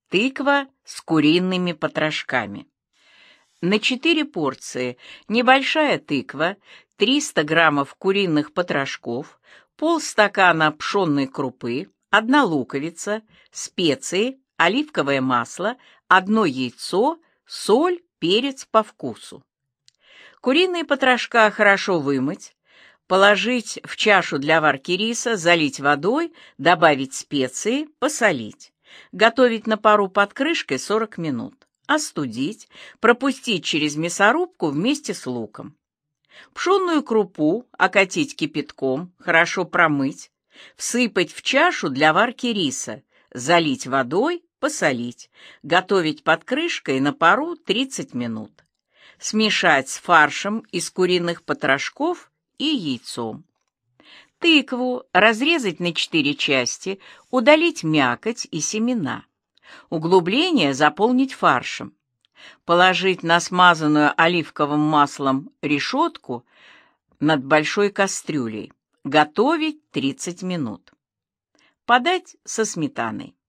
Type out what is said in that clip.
Тыква с куриными потрошками. На 4 порции небольшая тыква, 300 граммов куриных потрошков, полстакана пшенной крупы, 1 луковица, специи, оливковое масло, 1 яйцо, соль, перец по вкусу. Куриные потрошка хорошо вымыть, положить в чашу для варки риса, залить водой, добавить специи, посолить. Готовить на пару под крышкой 40 минут. Остудить, пропустить через мясорубку вместе с луком. Пшенную крупу окатить кипятком, хорошо промыть, всыпать в чашу для варки риса, залить водой, посолить. Готовить под крышкой на пару 30 минут. Смешать с фаршем из куриных потрошков и яйцом. Тыкву разрезать на 4 части, удалить мякоть и семена. Углубление заполнить фаршем. Положить на смазанную оливковым маслом решетку над большой кастрюлей. Готовить 30 минут. Подать со сметаной.